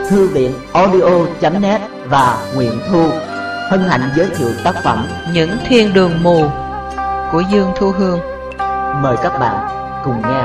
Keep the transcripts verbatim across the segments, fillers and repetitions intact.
Thư viện audio chấm net và Nguyện Thu hân hạnh giới thiệu tác phẩm Những Thiên Đường Mù của Dương Thu Hương. Mời các bạn cùng nghe.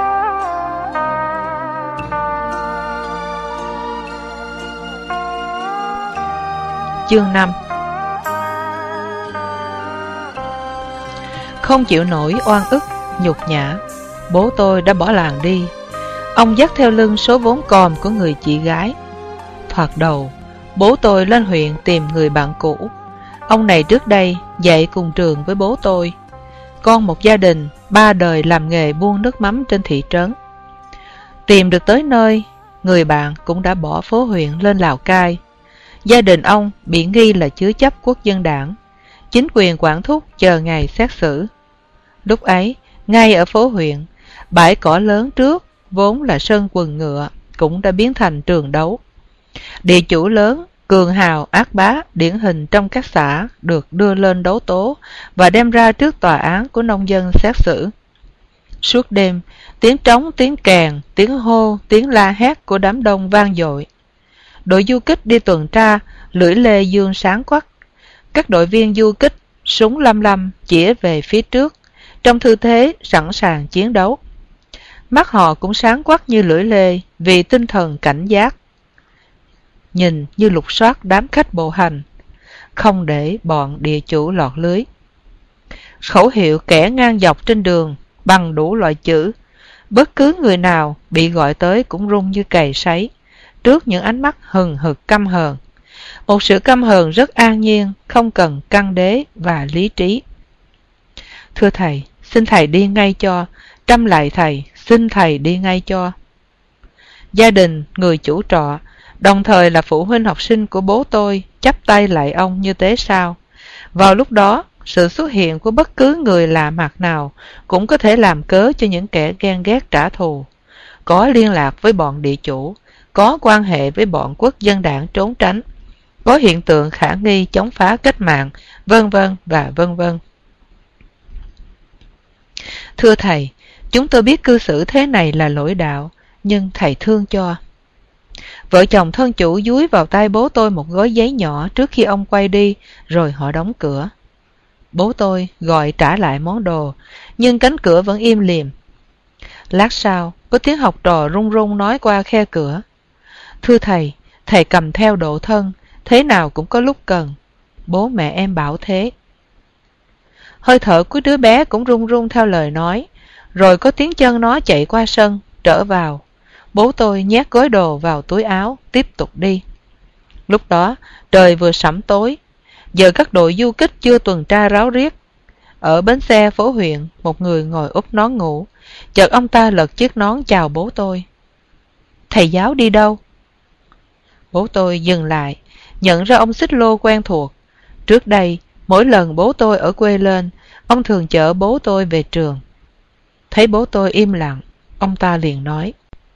Chương năm. Không chịu nổi oan ức, nhục nhã, bố tôi đã bỏ làng đi. Ông dắt theo lưng số vốn còm của người chị gái. Thoạt đầu, bố tôi lên huyện tìm người bạn cũ. Ông này trước đây dạy cùng trường với bố tôi. Con một gia đình, ba đời làm nghề buôn nước mắm trên thị trấn. Tìm được tới nơi, người bạn cũng đã bỏ phố huyện lên Lào Cai. Gia đình ông bị nghi là chứa chấp quốc dân đảng. Chính quyền quản thúc chờ ngày xét xử. Lúc ấy, ngay ở phố huyện, bãi cỏ lớn trước vốn là sân quần ngựa cũng đã biến thành trường đấu. Địa chủ lớn, cường hào, ác bá, điển hình trong các xã được đưa lên đấu tố và đem ra trước tòa án của nông dân xét xử. Suốt đêm, tiếng trống, tiếng kèn, tiếng hô, tiếng la hét của đám đông vang dội. Đội du kích đi tuần tra, lưỡi lê dương sáng quắc. Các đội viên du kích, súng lăm lăm chĩa về phía trước, trong tư thế sẵn sàng chiến đấu. Mắt họ cũng sáng quắc như lưỡi lê vì tinh thần cảnh giác. Nhìn như lục soát đám khách bộ hành, không để bọn địa chủ lọt lưới. Khẩu hiệu kẻ ngang dọc trên đường bằng đủ loại chữ. Bất cứ người nào bị gọi tới cũng run như cày sấy trước những ánh mắt hừng hực căm hờn. Một sự căm hờn rất an nhiên, không cần căng đế và lý trí. Thưa thầy, xin thầy đi ngay cho. Trăm lại thầy, xin thầy đi ngay cho. Gia đình, người chủ trọ, đồng thời là phụ huynh học sinh của bố tôi, chắp tay lại ông như tế sao. Vào lúc đó, sự xuất hiện của bất cứ người lạ mặt nào cũng có thể làm cớ cho những kẻ ghen ghét trả thù. Có liên lạc với bọn địa chủ, có quan hệ với bọn quốc dân đảng trốn tránh, có hiện tượng khả nghi chống phá cách mạng, vân vân và vân vân. Thưa thầy, chúng tôi biết cư xử thế này là lỗi đạo, nhưng thầy thương cho. Vợ chồng thân chủ dúi vào tay bố tôi một gói giấy nhỏ trước khi ông quay đi, rồi họ đóng cửa. Bố tôi gọi trả lại món đồ, nhưng cánh cửa vẫn im lìm. Lát sau, có tiếng học trò run run nói qua khe cửa. Thưa thầy, thầy cầm theo độ thân, thế nào cũng có lúc cần. Bố mẹ em bảo thế. Hơi thở của đứa bé cũng run run theo lời nói, rồi có tiếng chân nó chạy qua sân, trở vào. Bố tôi nhét gói đồ vào túi áo, tiếp tục đi. Lúc đó, trời vừa sẫm tối, giờ các đội du kích chưa tuần tra ráo riết. Ở bến xe phố huyện, một người ngồi úp nón ngủ, chợt ông ta lật chiếc nón chào bố tôi. Thầy giáo đi đâu? Bố tôi dừng lại, nhận ra ông xích lô quen thuộc. Trước đây, mỗi lần bố tôi ở quê lên, ông thường chở bố tôi về trường. Thấy bố tôi im lặng, ông ta liền nói.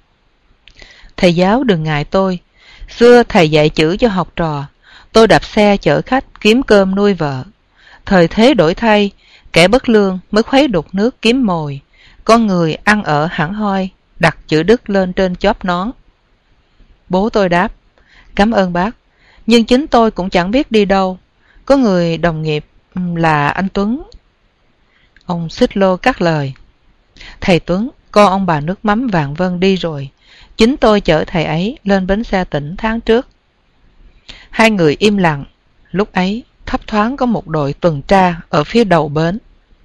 Thầy giáo đừng ngại tôi, xưa thầy dạy chữ cho học trò, tôi đạp xe chở khách kiếm cơm nuôi vợ. Thời thế đổi thay, kẻ bất lương mới khuấy đục nước kiếm mồi, con người ăn ở hẳn hoi, đặt chữ đức lên trên chóp nón. Bố tôi đáp, cảm ơn bác, nhưng chính tôi cũng chẳng biết đi đâu. Có người đồng nghiệp là anh Tuấn. Ông xích lô cắt lời. Thầy Tuấn, con ông bà nước mắm Vạn Vân đi rồi. Chính tôi chở thầy ấy lên bến xe tỉnh tháng trước. Hai người im lặng. Lúc ấy, thấp thoáng có một đội tuần tra ở phía đầu bến.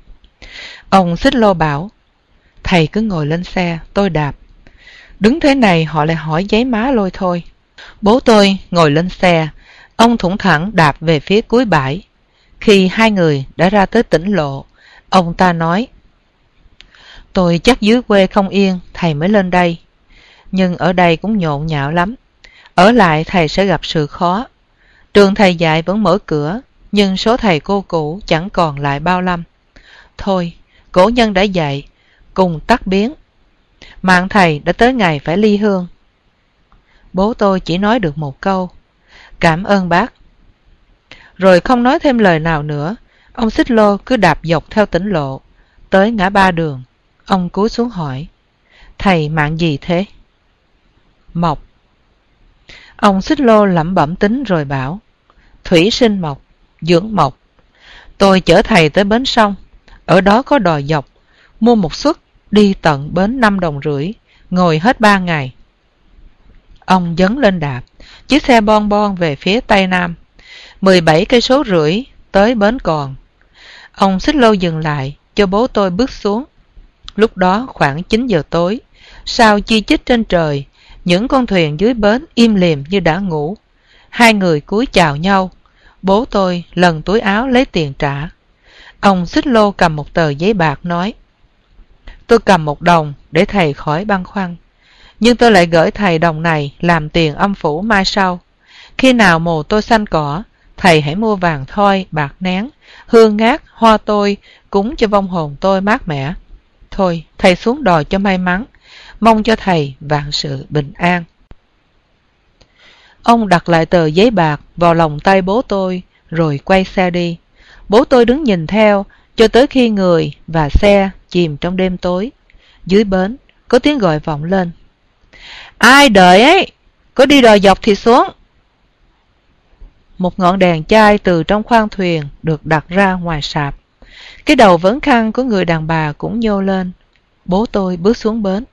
Ông xích lô bảo, thầy cứ ngồi lên xe, tôi đạp. Đứng thế này họ lại hỏi giấy má lôi thôi. Bố tôi ngồi lên xe, ông thủng thẳng đạp về phía cuối bãi. Khi hai người đã ra tới tỉnh lộ, ông ta nói, tôi chắc dưới quê không yên, thầy mới lên đây. Nhưng ở đây cũng nhộn nhạo lắm. Ở lại thầy sẽ gặp sự khó. Trường thầy dạy vẫn mở cửa, nhưng số thầy cô cũ chẳng còn lại bao lâm. Thôi, cổ nhân đã dạy, cùng tắt biến. Mạng thầy đã tới ngày phải ly hương. Bố tôi chỉ nói được một câu, cảm ơn bác. Rồi không nói thêm lời nào nữa, ông xích lô cứ đạp dọc theo tỉnh lộ, tới ngã ba đường. Ông cúi xuống hỏi, thầy mạng gì thế? Mộc. Ông Xích Lô lẩm bẩm tính rồi bảo: Thủy sinh mộc, dưỡng mộc. Tôi chở thầy tới bến sông, ở đó có đò dọc, mua một suất đi tận bến năm đồng rưỡi, ngồi hết ba ngày. Ông dấn lên đạp, chiếc xe bon bon về phía tây nam, mười bảy cây số rưỡi tới bến Còn. Ông Xích Lô dừng lại cho bố tôi bước xuống. Lúc đó khoảng chín giờ tối, sao chi chít trên trời, những con thuyền dưới bến im lìm như đã ngủ. Hai người cúi chào nhau, bố tôi lần túi áo lấy tiền trả. Ông Xích Lô cầm một tờ giấy bạc nói: Tôi cầm một đồng để thầy khỏi băn khoăn, nhưng tôi lại gửi thầy đồng này làm tiền âm phủ mai sau. Khi nào mồ tôi xanh cỏ, thầy hãy mua vàng thoi, bạc nén, hương ngát, hoa tôi, cúng cho vong hồn tôi mát mẻ. Thôi, thầy xuống đò cho may mắn, mong cho thầy vạn sự bình an. Ông đặt lại tờ giấy bạc vào lòng tay bố tôi, rồi quay xe đi. Bố tôi đứng nhìn theo, cho tới khi người và xe chìm trong đêm tối. Dưới bến, có tiếng gọi vọng lên: Ai đợi ấy, có đi đò dọc thì xuống. Một ngọn đèn chai từ trong khoang thuyền được đặt ra ngoài sạp. Cái đầu vấn khăn của người đàn bà cũng nhô lên. Bố tôi bước xuống bến.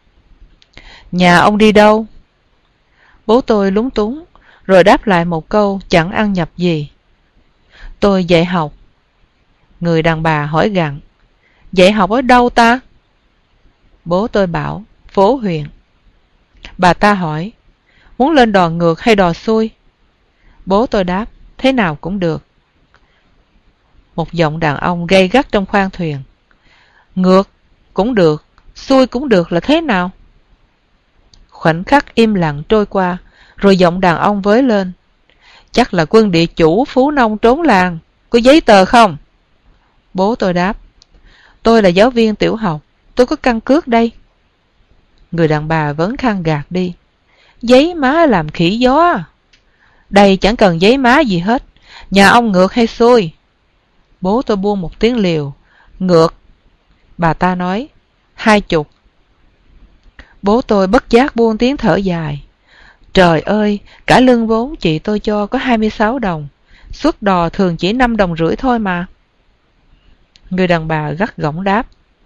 Nhà ông đi đâu? Bố tôi lúng túng, rồi đáp lại một câu chẳng ăn nhập gì. Tôi dạy học. Người đàn bà hỏi gặng: Dạy học ở đâu ta? Bố tôi bảo: Phố huyện. Bà ta hỏi: Muốn lên đò ngược hay đò xuôi? Bố tôi đáp: Thế nào cũng được. Một giọng đàn ông gay gắt trong khoang thuyền: Ngược cũng được, xuôi cũng được là thế nào? Khoảnh khắc im lặng trôi qua, rồi giọng đàn ông với lên: Chắc là quân địa chủ phú nông trốn làng, có giấy tờ không? Bố tôi đáp: Tôi là giáo viên tiểu học, tôi có căn cước đây. Người đàn bà vấn khăn gạt đi: Giấy má làm khỉ gió. Đây chẳng cần giấy má gì hết. Nhà ông ngược hay xuôi? Bố tôi buông một tiếng liều: Ngược. Bà ta nói: Hai chục. Bố tôi bất giác buông tiếng thở dài: Trời ơi, cả lương vốn chị tôi cho có hai mươi sáu đồng, suất đò thường chỉ năm đồng rưỡi thôi mà. Người đàn bà gắt gỏng đáp: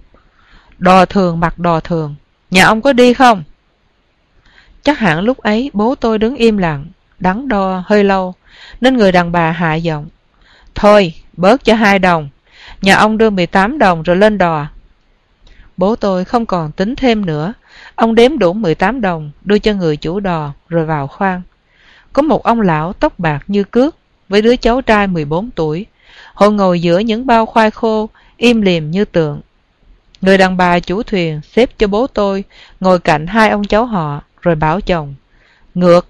Đò thường mặc đò thường, nhà ông có đi không? Chắc hẳn lúc ấy bố tôi đứng im lặng, đắn đo hơi lâu, nên người đàn bà hạ giọng: Thôi, bớt cho hai đồng, nhà ông đưa mười tám đồng rồi lên đò. Bố tôi không còn tính thêm nữa, ông đếm đủ mười tám đồng, đưa cho người chủ đò rồi vào khoang. Có một ông lão tóc bạc như cước với đứa cháu trai mười bốn tuổi, họ ngồi giữa những bao khoai khô, im lìm như tượng. Người đàn bà chủ thuyền xếp cho bố tôi ngồi cạnh hai ông cháu họ, rồi bảo chồng: Ngược.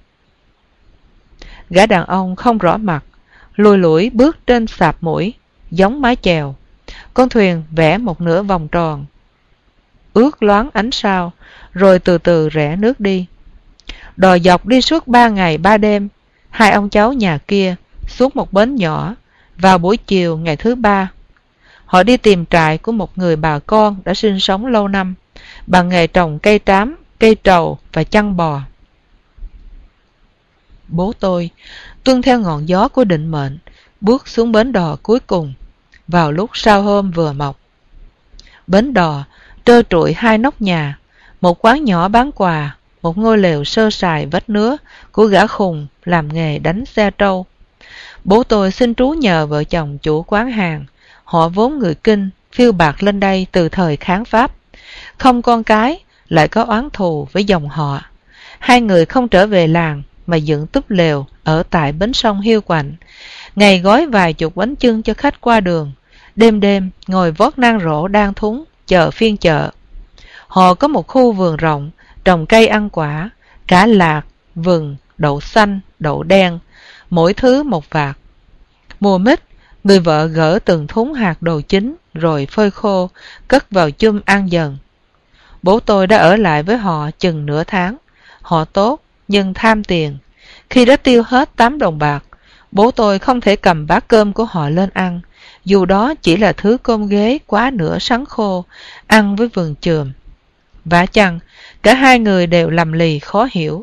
Gã đàn ông không rõ mặt, lùi lủi bước trên sạp mũi, giống mái chèo. Con thuyền vẽ một nửa vòng tròn, ướt loáng ánh sao, rồi từ từ rẽ nước đi. Đò dọc đi suốt ba ngày ba đêm. Hai ông cháu nhà kia xuống một bến nhỏ vào buổi chiều ngày thứ ba. Họ đi tìm trại của một người bà con đã sinh sống lâu năm, bằng nghề trồng cây trám, cây trầu và chăn bò. Bố tôi tuân theo ngọn gió của định mệnh, bước xuống bến đò cuối cùng vào lúc sao hôm vừa mọc. Bến đò trơ trụi hai nóc nhà, một quán nhỏ bán quà, một ngôi lều sơ sài vách nứa của gã khùng làm nghề đánh xe trâu. Bố tôi xin trú nhờ vợ chồng chủ quán hàng, họ vốn người Kinh, phiêu bạt lên đây từ thời kháng Pháp. Không con cái, lại có oán thù với dòng họ. Hai người không trở về làng mà dựng túp lều ở tại bến sông Hiu Quạnh, ngày gói vài chục bánh chưng cho khách qua đường, đêm đêm ngồi vót nang rổ đang thúng chờ phiên chợ. Họ có một khu vườn rộng, trồng cây ăn quả, cả lạc, vừng, đậu xanh, đậu đen, mỗi thứ một vạt. Mùa mít, người vợ gỡ từng thúng hạt đồ chín rồi phơi khô, cất vào chum ăn dần. Bố tôi đã ở lại với họ chừng nửa tháng. Họ tốt nhưng tham tiền. Khi đã tiêu hết tám đồng bạc, bố tôi không thể cầm bát cơm của họ lên ăn, dù đó chỉ là thứ cơm ghế quá nửa sắn khô, ăn với vườn chườm. Vả chăng, cả hai người đều lầm lì khó hiểu.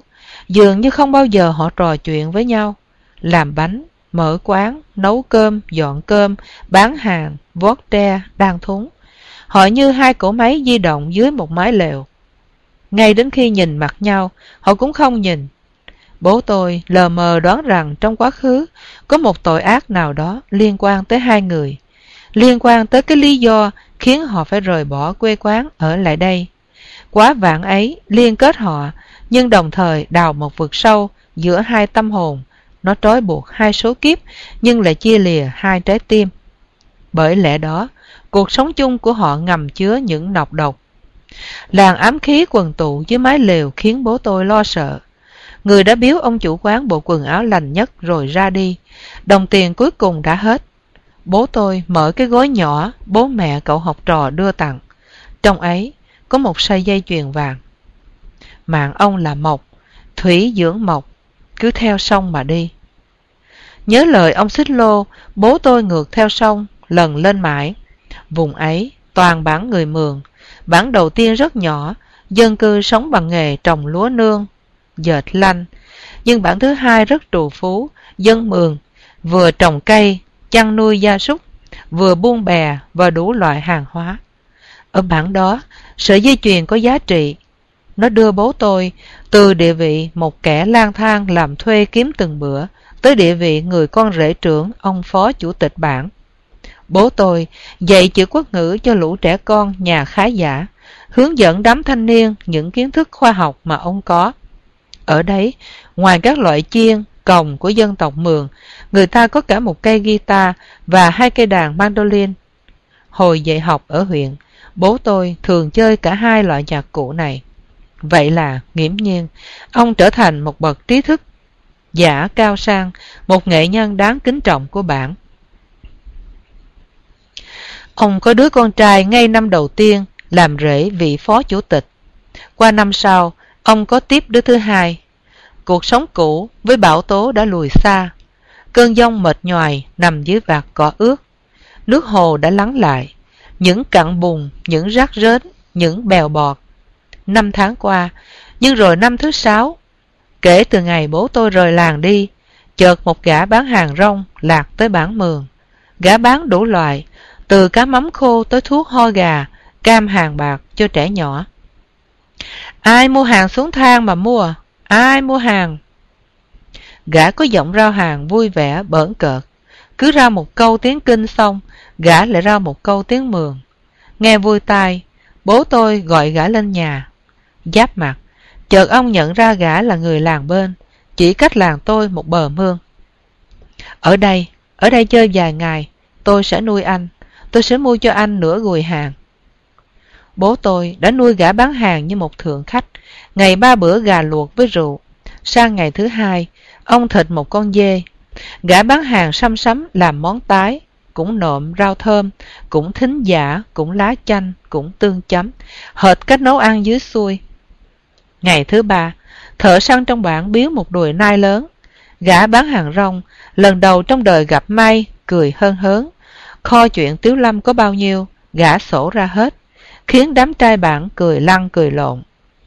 Dường như không bao giờ họ trò chuyện với nhau. Làm bánh, mở quán, nấu cơm, dọn cơm, bán hàng, vót tre, đan thúng. Họ như hai cỗ máy di động dưới một mái lều. Ngay đến khi nhìn mặt nhau, họ cũng không nhìn. Bố tôi lờ mờ đoán rằng trong quá khứ có một tội ác nào đó liên quan tới hai người, liên quan tới cái lý do khiến họ phải rời bỏ quê quán ở lại đây. Quá vãng ấy liên kết họ, nhưng đồng thời đào một vực sâu giữa hai tâm hồn. Nó trói buộc hai số kiếp, nhưng lại chia lìa hai trái tim. Bởi lẽ đó, cuộc sống chung của họ ngầm chứa những nọc độc. Làn ám khí quần tụ dưới mái lều khiến bố tôi lo sợ. Người đã biếu ông chủ quán bộ quần áo lành nhất rồi ra đi. Đồng tiền cuối cùng đã hết. Bố tôi mở cái gói nhỏ bố mẹ cậu học trò đưa tặng. Trong ấy có một sợi dây chuyền vàng. Mạng ông là mộc, thủy dưỡng mộc, cứ theo sông mà đi. Nhớ lời ông Xích Lô, bố tôi ngược theo sông, lần lên mãi. Vùng ấy toàn bản người Mường. Bản đầu tiên rất nhỏ, dân cư sống bằng nghề trồng lúa nương, dệt lanh. Nhưng bản thứ hai rất trù phú, dân Mường vừa trồng cây, chăn nuôi gia súc, vừa buôn bè và đủ loại hàng hóa. Ở bản đó, sợi dây chuyền có giá trị. Nó đưa bố tôi từ địa vị một kẻ lang thang làm thuê kiếm từng bữa tới địa vị người con rể trưởng ông phó chủ tịch bản. Bố tôi dạy chữ quốc ngữ cho lũ trẻ con nhà khá giả, hướng dẫn đám thanh niên những kiến thức khoa học mà ông có. Ở đấy, ngoài các loại chiên, còng của dân tộc Mường, người ta có cả một cây guitar và hai cây đàn mandolin. Hồi dạy học ở huyện, bố tôi thường chơi cả hai loại nhạc cụ này. Vậy là, nghiễm nhiên, ông trở thành một bậc trí thức, giả cao sang, một nghệ nhân đáng kính trọng của bản. Ông có đứa con trai ngay năm đầu tiên làm rể vị phó chủ tịch. Qua năm sau, ông có tiếp đứa thứ hai. Cuộc sống cũ với bão tố đã lùi xa. Cơn giông mệt nhoài nằm dưới vạt cỏ ướt. Nước hồ đã lắng lại. Những cặn bùn, những rác rến, những bèo bọt. Năm tháng qua, nhưng rồi năm thứ sáu, kể từ ngày bố tôi rời làng đi, chợt một gã bán hàng rong lạc tới bản Mường. Gã bán đủ loại, từ cá mắm khô tới thuốc ho gà, cam hàng bạc cho trẻ nhỏ. Ai mua hàng xuống thang mà mua? Ai mua hàng? Gã có giọng rao hàng vui vẻ bỡn cợt. Cứ rao một câu tiếng Kinh xong, gã lại rao một câu tiếng Mường. Nghe vui tai, bố tôi gọi gã lên nhà. Giáp mặt, chợt ông nhận ra gã là người làng bên, chỉ cách làng tôi một bờ mương. Ở đây, ở đây chơi vài ngày, tôi sẽ nuôi anh, tôi sẽ mua cho anh nửa gùi hàng. Bố tôi đã nuôi gã bán hàng như một thượng khách, ngày ba bữa gà luộc với rượu. Sang ngày thứ hai, ông thịt một con dê. Gã bán hàng xăm xắm làm món tái, cũng nộm rau thơm, cũng thính giả, cũng lá chanh, cũng tương chấm, hệt cách nấu ăn dưới xuôi. Ngày thứ ba, thợ săn trong bản biếu một đùi nai lớn. Gã bán hàng rong, lần đầu trong đời gặp may, cười hớn hớn. Kho chuyện Tiếu Lâm có bao nhiêu, gã sổ ra hết, khiến đám trai bản cười lăn cười lộn.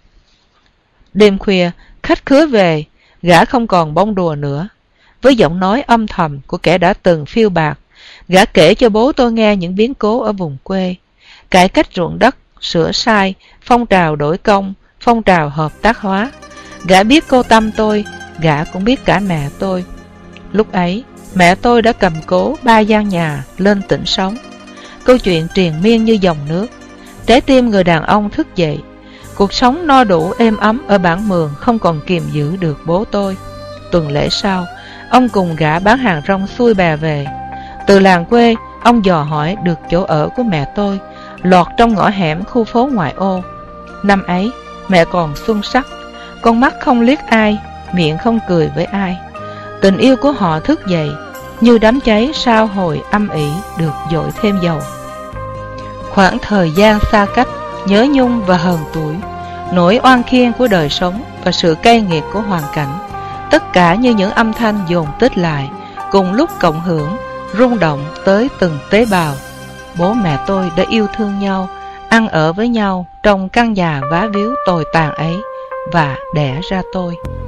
Đêm khuya, khách khứa về, gã không còn bông đùa nữa. Với giọng nói âm thầm của kẻ đã từng phiêu bạt, gã kể cho bố tôi nghe những biến cố ở vùng quê, cải cách ruộng đất, sửa sai, phong trào đổi công, phong trào hợp tác hóa. Gã biết cô Tâm tôi, gã cũng biết cả mẹ tôi. Lúc ấy, mẹ tôi đã cầm cố ba gian nhà lên tỉnh sống. Câu chuyện triền miên như dòng nước. Trái tim người đàn ông thức dậy. Cuộc sống no đủ êm ấm ở bản Mường không còn kìm giữ được bố tôi. Tuần lễ sau, ông cùng gã bán hàng rong xuôi bè về. Từ làng quê, ông dò hỏi được chỗ ở của mẹ tôi, lọt trong ngõ hẻm khu phố ngoại ô. Năm ấy, mẹ còn xuân sắc, con mắt không liếc ai, miệng không cười với ai. Tình yêu của họ thức dậy, như đám cháy sao hồi âm ỉ được dội thêm dầu. Khoảng thời gian xa cách, nhớ nhung và hờn tuổi, nỗi oan khiên của đời sống và sự cay nghiệt của hoàn cảnh, tất cả như những âm thanh dồn tích lại, cùng lúc cộng hưởng, rung động tới từng tế bào. Bố mẹ tôi đã yêu thương nhau, ăn ở với nhau trong căn nhà vá víu tồi tàn ấy và đẻ ra tôi.